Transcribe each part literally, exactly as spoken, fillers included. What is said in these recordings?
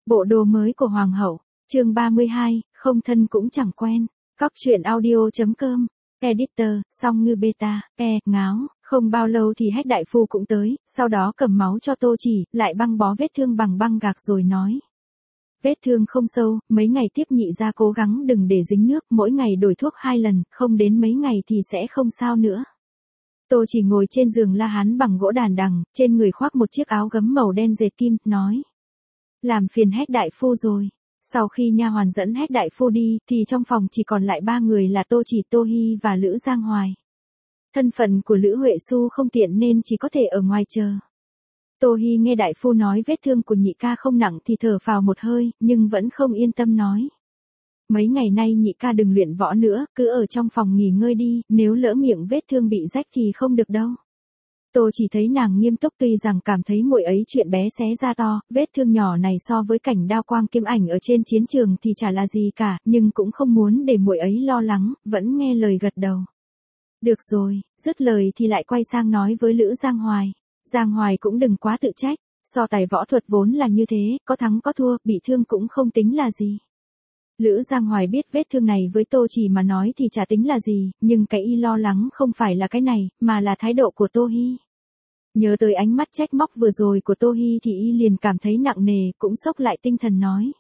Bộ đồ mới của Hoàng hậu, chương ba mươi hai, không thân cũng chẳng quen. Cóc truyện audio.com, editor, song ngư beta, e, ngáo. Không bao lâu thì Hách đại phu cũng tới, sau đó cầm máu cho Tô Chỉ, lại băng bó vết thương bằng băng gạc rồi nói. Vết thương không sâu, mấy ngày tiếp nhị ra cố gắng đừng để dính nước, mỗi ngày đổi thuốc hai lần, không đến mấy ngày thì sẽ không sao nữa. Tô Chỉ ngồi trên giường la hán bằng gỗ đàn đằng, trên người khoác một chiếc áo gấm màu đen dệt kim, nói. Làm phiền Hách đại phu rồi. Sau khi nha hoàn dẫn Hách đại phu đi, thì trong phòng chỉ còn lại ba người là Tô Chỉ, Tô Hi và Lữ Giang Hoài. Thân phận của Lữ Huệ Xu không tiện nên chỉ có thể ở ngoài chờ. Tô Hi nghe đại phu nói vết thương của nhị ca không nặng thì thở phào một hơi, nhưng vẫn không yên tâm nói. Mấy ngày nay nhị ca đừng luyện võ nữa, cứ ở trong phòng nghỉ ngơi đi, nếu lỡ miệng vết thương bị rách thì không được đâu. Tô Chỉ thấy nàng nghiêm túc, tuy rằng cảm thấy muội ấy chuyện bé xé ra to, vết thương nhỏ này so với cảnh đao quang kiếm ảnh ở trên chiến trường thì chả là gì cả, nhưng cũng không muốn để muội ấy lo lắng, vẫn nghe lời gật đầu. Được rồi, dứt lời thì lại quay sang nói với Lữ Giang Hoài. Giang Hoài cũng đừng quá tự trách, so tài võ thuật vốn là như thế, có thắng có thua, bị thương cũng không tính là gì. Lữ Giang Hoài biết vết thương này với Tô Chỉ mà nói thì chả tính là gì, nhưng cái y lo lắng không phải là cái này, mà là thái độ của Tô Hi. Nhớ tới ánh mắt trách móc vừa rồi của Tô Hi thì y liền cảm thấy nặng nề, cũng sốc lại tinh thần nói.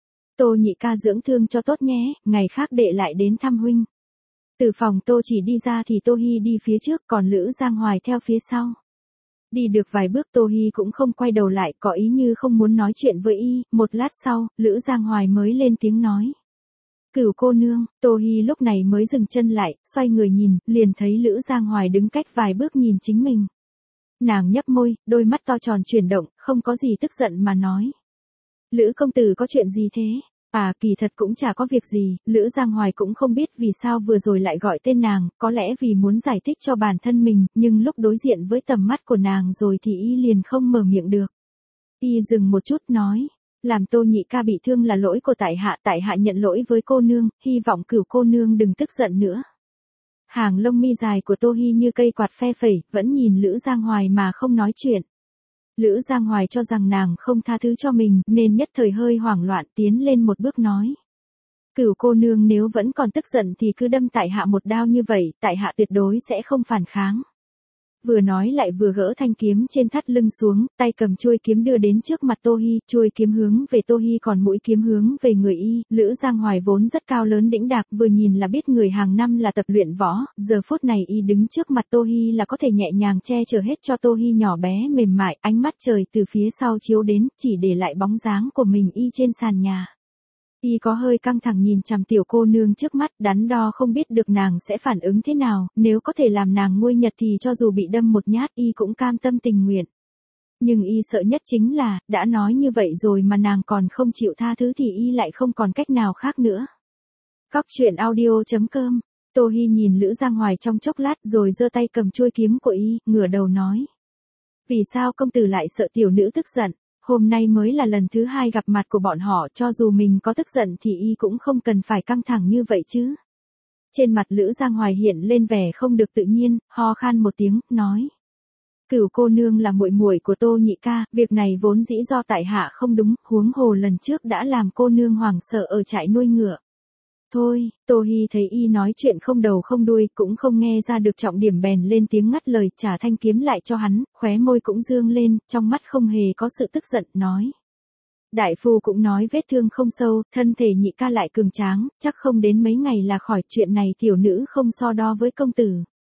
Tô nhị ca dưỡng thương cho tốt nhé, ngày khác đệ lại đến thăm huynh. Từ phòng Tô Chỉ đi ra thì Tô Hi đi phía trước, còn Lữ Giang Hoài theo phía sau. Đi được vài bước Tô Hi cũng không quay đầu lại, có ý như không muốn nói chuyện với y, một lát sau, Lữ Giang Hoài mới lên tiếng nói. Cửu cô nương, Tô Hi lúc này mới dừng chân lại, xoay người nhìn, liền thấy Lữ Giang Hoài đứng cách vài bước nhìn chính mình. Nàng nhấp môi, đôi mắt to tròn chuyển động, không có gì tức giận mà nói. Lữ công tử có chuyện gì thế? À, kỳ thật cũng chả có việc gì, Lữ Giang Hoài cũng không biết vì sao vừa rồi lại gọi tên nàng, có lẽ vì muốn giải thích cho bản thân mình, nhưng lúc đối diện với tầm mắt của nàng rồi thì y liền không mở miệng được. Y dừng một chút nói, làm Tô nhị ca bị thương là lỗi của tại hạ, tại hạ nhận lỗi với cô nương, hy vọng cửu cô nương đừng tức giận nữa. Hàng lông mi dài của Tô Hi như cây quạt phe phẩy, vẫn nhìn Lữ Giang Hoài mà không nói chuyện. Lữ Giang Hoài cho rằng nàng không tha thứ cho mình, nên nhất thời hơi hoảng loạn tiến lên một bước nói. Cửu cô nương nếu vẫn còn tức giận thì cứ đâm tại hạ một đao như vậy, tại hạ tuyệt đối sẽ không phản kháng. Vừa nói lại vừa gỡ thanh kiếm trên thắt lưng xuống, tay cầm chuôi kiếm đưa đến trước mặt Tô Hi, chuôi kiếm hướng về Tô Hi còn mũi kiếm hướng về người y. Lữ Giang Hoài vốn rất cao lớn đĩnh đạc, vừa nhìn là biết người hàng năm là tập luyện võ, giờ phút này y đứng trước mặt Tô Hi là có thể nhẹ nhàng che chở hết cho Tô Hi nhỏ bé mềm mại, ánh mắt trời từ phía sau chiếu đến, chỉ để lại bóng dáng của mình y trên sàn nhà. Y có hơi căng thẳng nhìn chằm tiểu cô nương trước mắt, đắn đo không biết được nàng sẽ phản ứng thế nào, nếu có thể làm nàng nguôi nhật thì cho dù bị đâm một nhát y cũng cam tâm tình nguyện. Nhưng y sợ nhất chính là, đã nói như vậy rồi mà nàng còn không chịu tha thứ thì y lại không còn cách nào khác nữa. Cóc truyện audio.com, Tô Hi nhìn Lữ Giang Hoài trong chốc lát rồi giơ tay cầm chuôi kiếm của y, ngửa đầu nói. Vì sao công tử lại sợ tiểu nữ tức giận? Hôm nay mới là lần thứ hai gặp mặt của bọn họ, cho dù mình có tức giận thì y cũng không cần phải căng thẳng như vậy chứ. Trên mặt Lữ Giang Hoài hiện lên vẻ không được tự nhiên, ho khan một tiếng, nói. Cửu cô nương là muội muội của Tô nhị ca, việc này vốn dĩ do tại hạ không đúng, huống hồ lần trước đã làm cô nương hoảng sợ ở trại nuôi ngựa. Thôi, Tô Hi thấy y nói chuyện không đầu không đuôi, cũng không nghe ra được trọng điểm bèn lên tiếng ngắt lời, trả thanh kiếm lại cho hắn, khóe môi cũng dương lên, trong mắt không hề có sự tức giận, nói. Đại phu cũng nói vết thương không sâu, thân thể nhị ca lại cường tráng, chắc không đến mấy ngày là khỏi, chuyện này tiểu nữ không so đo với công tử.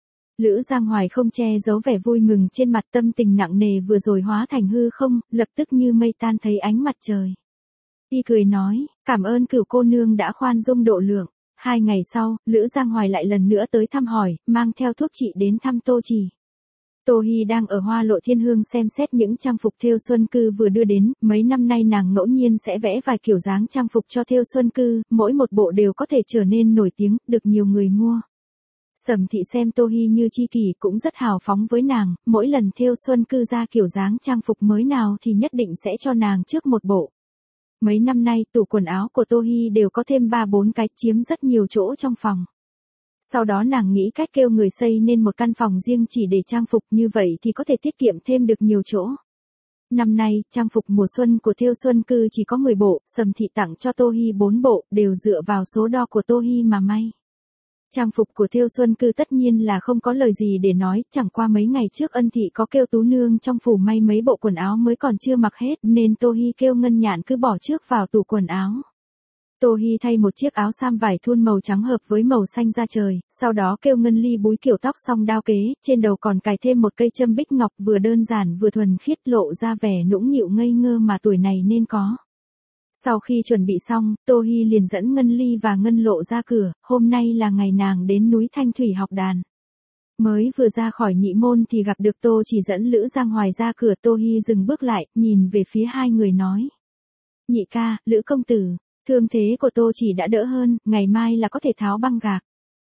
Lữ Giang Hoài không che giấu vẻ vui mừng trên mặt, tâm tình nặng nề vừa rồi hóa thành hư không, lập tức như mây tan thấy ánh mặt trời. Y cười nói, cảm ơn cửu cô nương đã khoan dung độ lượng. Hai ngày sau, Lữ Giang Hoài lại lần nữa tới thăm hỏi, mang theo thuốc trị đến thăm Tô Chỉ. Tô Hi đang ở Hoa Lộ Thiên Hương xem xét những trang phục thêu xuân cư vừa đưa đến, mấy năm nay nàng ngẫu nhiên sẽ vẽ vài kiểu dáng trang phục cho thêu xuân cư, mỗi một bộ đều có thể trở nên nổi tiếng, được nhiều người mua. Sầm Thị xem Tô Hi như chi kỷ cũng rất hào phóng với nàng, mỗi lần thêu xuân cư ra kiểu dáng trang phục mới nào thì nhất định sẽ cho nàng trước một bộ. Mấy năm nay tủ quần áo của Tô Hi đều có thêm ba bốn cái, chiếm rất nhiều chỗ trong phòng. Sau đó nàng nghĩ cách kêu người xây nên một căn phòng riêng chỉ để trang phục, như vậy thì có thể tiết kiệm thêm được nhiều chỗ. Năm nay, trang phục mùa xuân của Thiêu Xuân Cư chỉ có mười bộ, Sầm Thị tặng cho Tô Hi bốn bộ, đều dựa vào số đo của Tô Hi mà may. Trang phục của Thiêu Xuân Cư tất nhiên là không có lời gì để nói, chẳng qua mấy ngày trước Ân Thị có kêu Tú Nương trong phủ may mấy bộ quần áo mới còn chưa mặc hết, nên Tô Hi kêu Ngân Nhạn cứ bỏ trước vào tủ quần áo. Tô Hi thay một chiếc áo sam vải thun màu trắng hợp với màu xanh da trời, sau đó kêu Ngân Ly búi kiểu tóc song đao kế, trên đầu còn cài thêm một cây châm bích ngọc vừa đơn giản vừa thuần khiết lộ ra vẻ nũng nịu ngây ngơ mà tuổi này nên có. Sau khi chuẩn bị xong, Tô Hi liền dẫn Ngân Ly và Ngân Lộ ra cửa, hôm nay là ngày nàng đến núi Thanh Thủy học đàn. Mới vừa ra khỏi nhị môn thì gặp được Tô Chỉ dẫn Lữ Giang Hoài ra cửa. Tô Hi dừng bước lại, nhìn về phía hai người nói. Nhị ca, Lữ công tử, thương thế của Tô Chỉ đã đỡ hơn, ngày mai là có thể tháo băng gạc.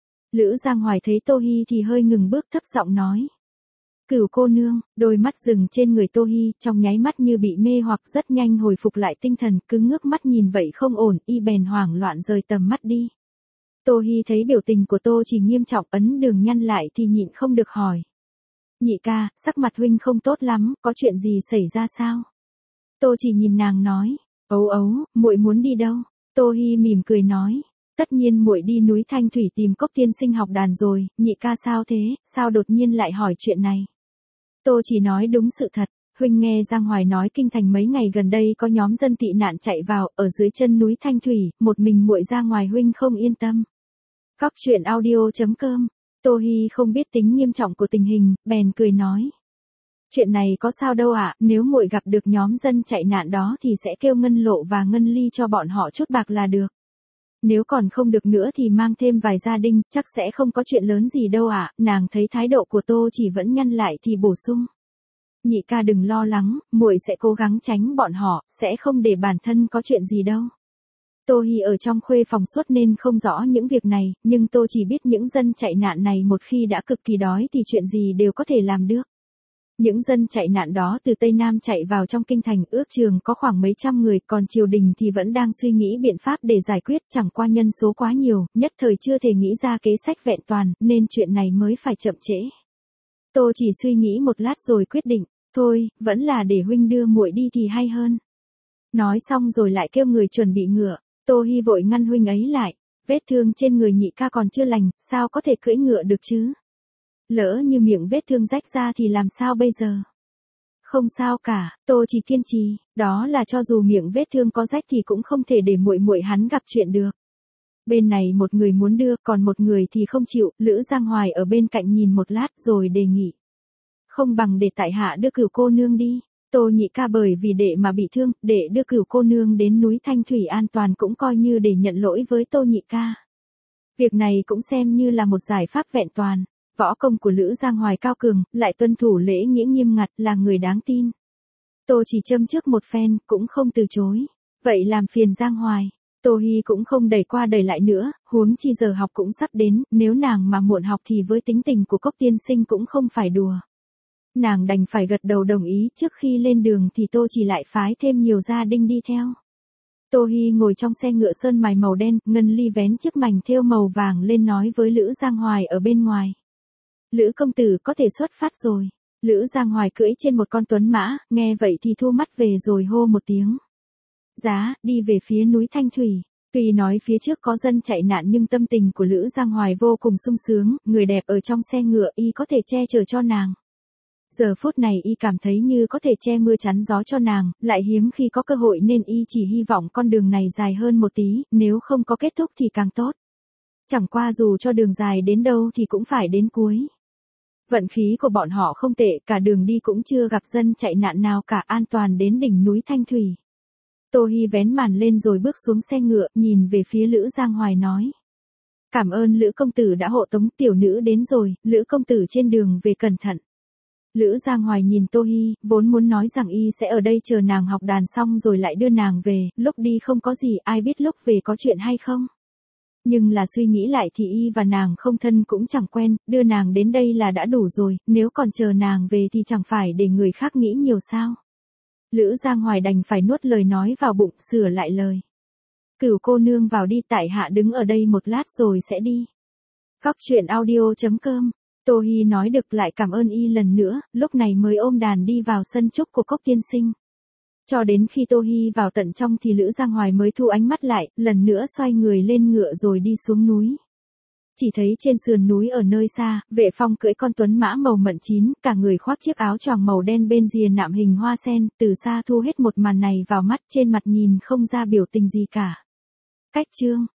Lữ Giang Hoài thấy Tô Hi thì hơi ngừng bước thấp giọng nói. Cửu cô nương, đôi mắt dừng trên người Tô Hi, trong nháy mắt như bị mê hoặc rất nhanh hồi phục lại tinh thần, cứ ngước mắt nhìn vậy không ổn, y bèn hoảng loạn rời tầm mắt đi. Tô Hi thấy biểu tình của Tô Chỉ nghiêm trọng, ấn đường nhăn lại thì nhịn không được hỏi. Nhị ca, sắc mặt huynh không tốt lắm, có chuyện gì xảy ra sao? Tô Chỉ nhìn nàng nói, ấu ấu, muội muốn đi đâu? Tô Hi mỉm cười nói, tất nhiên muội đi núi Thanh Thủy tìm Cốc tiên sinh học đàn rồi. Nhị ca sao thế, sao đột nhiên lại hỏi chuyện này? Tô Chỉ nói đúng sự thật, huynh nghe Giang Hoài nói kinh thành mấy ngày gần đây có nhóm dân tị nạn chạy vào, ở dưới chân núi Thanh Thủy, một mình muội ra ngoài huynh không yên tâm. Cóc truyện audio chấm com. Tô Hi không biết tính nghiêm trọng của tình hình, bèn cười nói. Chuyện này có sao đâu ạ, à, nếu muội gặp được nhóm dân chạy nạn đó thì sẽ kêu Ngân Lộ và Ngân Ly cho bọn họ chút bạc là được. Nếu còn không được nữa thì mang thêm vài gia đình, chắc sẽ không có chuyện lớn gì đâu ạ. À. Nàng thấy thái độ của Tô Chỉ vẫn nhăn lại thì bổ sung. Nhị ca đừng lo lắng, muội sẽ cố gắng tránh bọn họ, sẽ không để bản thân có chuyện gì đâu. Tô Hi ở trong khuê phòng suốt nên không rõ những việc này, nhưng Tô Chỉ biết những dân chạy nạn này một khi đã cực kỳ đói thì chuyện gì đều có thể làm được. Những dân chạy nạn đó từ Tây Nam chạy vào trong kinh thành, ước chừng có khoảng mấy trăm người, còn triều đình thì vẫn đang suy nghĩ biện pháp để giải quyết, chẳng qua nhân số quá nhiều, nhất thời chưa thể nghĩ ra kế sách vẹn toàn, nên chuyện này mới phải chậm trễ. Tô Chỉ suy nghĩ một lát rồi quyết định, thôi, vẫn là để huynh đưa muội đi thì hay hơn. Nói xong rồi lại kêu người chuẩn bị ngựa. Tô Hi vội ngăn huynh ấy lại, vết thương trên người nhị ca còn chưa lành, sao có thể cưỡi ngựa được chứ? Lỡ như miệng vết thương rách ra thì làm sao bây giờ? Không sao cả, Tô Chỉ kiên trì, đó là cho dù miệng vết thương có rách thì cũng không thể để muội muội hắn gặp chuyện được. Bên này một người muốn đưa, còn một người thì không chịu. Lữ Giang Hoài ở bên cạnh nhìn một lát rồi đề nghị. Không bằng để tại hạ đưa Cửu cô nương đi. Tô nhị ca bởi vì đệ mà bị thương, đệ đưa Cửu cô nương đến núi Thanh Thủy an toàn cũng coi như để nhận lỗi với Tô nhị ca. Việc này cũng xem như là một giải pháp vẹn toàn. Võ công của Lữ Giang Hoài cao cường, lại tuân thủ lễ nghĩa nghiêm ngặt, là người đáng tin. Tô Chỉ châm trước một phen, cũng không từ chối. Vậy làm phiền Giang Hoài. Tô Hi cũng không đẩy qua đẩy lại nữa, huống chi giờ học cũng sắp đến, nếu nàng mà muộn học thì với tính tình của Cốc tiên sinh cũng không phải đùa. Nàng đành phải gật đầu đồng ý. Trước khi lên đường thì Tô Chỉ lại phái thêm nhiều gia đình đi theo. Tô Hi ngồi trong xe ngựa sơn mài màu đen, Ngân Ly vén chiếc mành thêu màu vàng lên nói với Lữ Giang Hoài ở bên ngoài. Lữ công tử có thể xuất phát rồi. Lữ Giang Hoài cưỡi trên một con tuấn mã, nghe vậy thì thu mắt về rồi hô một tiếng. Giá, đi về phía núi Thanh Thủy. Tuy nói phía trước có dân chạy nạn nhưng tâm tình của Lữ Giang Hoài vô cùng sung sướng, người đẹp ở trong xe ngựa y có thể che chở cho nàng. Giờ phút này y cảm thấy như có thể che mưa chắn gió cho nàng, lại hiếm khi có cơ hội nên y chỉ hy vọng con đường này dài hơn một tí, nếu không có kết thúc thì càng tốt. Chẳng qua dù cho đường dài đến đâu thì cũng phải đến cuối. Vận khí của bọn họ không tệ, cả đường đi cũng chưa gặp dân chạy nạn nào cả, an toàn đến đỉnh núi Thanh Thủy. Tô Hi vén màn lên rồi bước xuống xe ngựa, nhìn về phía Lữ Giang Hoài nói. Cảm ơn Lữ công tử đã hộ tống tiểu nữ đến rồi, Lữ công tử trên đường về cẩn thận. Lữ Giang Hoài nhìn Tô Hi, vốn muốn nói rằng y sẽ ở đây chờ nàng học đàn xong rồi lại đưa nàng về, lúc đi không có gì, ai biết lúc về có chuyện hay không. Nhưng là suy nghĩ lại thì y và nàng không thân cũng chẳng quen, đưa nàng đến đây là đã đủ rồi, nếu còn chờ nàng về thì chẳng phải để người khác nghĩ nhiều sao. Lữ Giang Hoài đành phải nuốt lời nói vào bụng, sửa lại lời. Cửu cô nương vào đi, tại hạ đứng ở đây một lát rồi sẽ đi. Cóc truyện audio chấm com. Tô Hi nói được lại cảm ơn y lần nữa, lúc này mới ôm đàn đi vào sân trúc của Cốc tiên sinh. Cho đến khi Tô Hi vào tận trong thì Lữ Giang Hoài mới thu ánh mắt lại, lần nữa xoay người lên ngựa rồi đi xuống núi. Chỉ thấy trên sườn núi ở nơi xa, Vệ Phong cưỡi con tuấn mã màu mận chín, cả người khoác chiếc áo choàng màu đen bên rìa nạm hình hoa sen, từ xa thu hết một màn này vào mắt, trên mặt nhìn không ra biểu tình gì cả. Cách chương